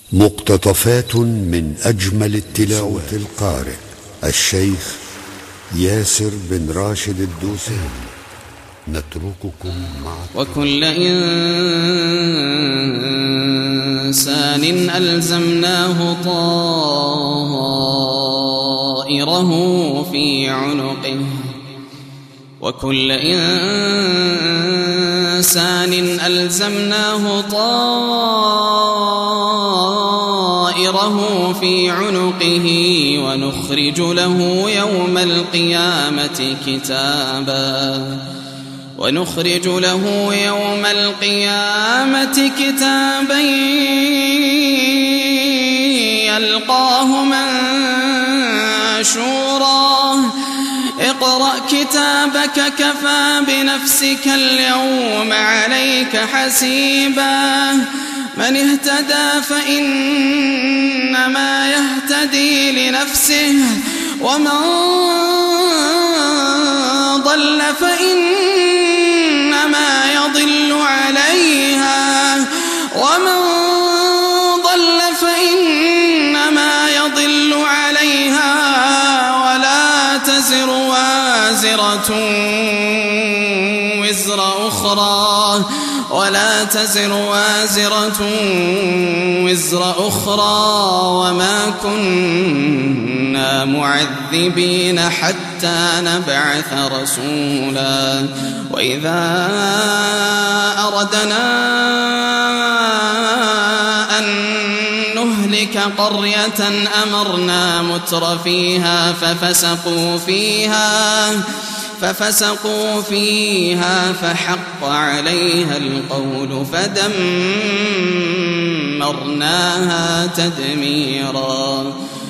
مقتطفات من أجمل التلاوة القارئ الشيخ ياسر بن راشد الدوسري. نترككم مع وكل إنسان ألزمناه طائره في عنقه وكل إنسان ألزمناه طائره في عنقه ونخرج له يوم القيامة كتابا يلقاه منشورا. اقرأ كتابك كفى بنفسك اليوم عليك حسيبا. من اهتدى فإنما يهتدي لنفسه ومن ضل فإنما يضل عليها ولا تزر وازرة وزر أخرى وما كنا معذبين حتى نبعث رسولا. وإذا أردنا أن نهلك قرية أمرنا متر فيها ففسقوا فيها فحق عليها القول فدمرناها تدميرا.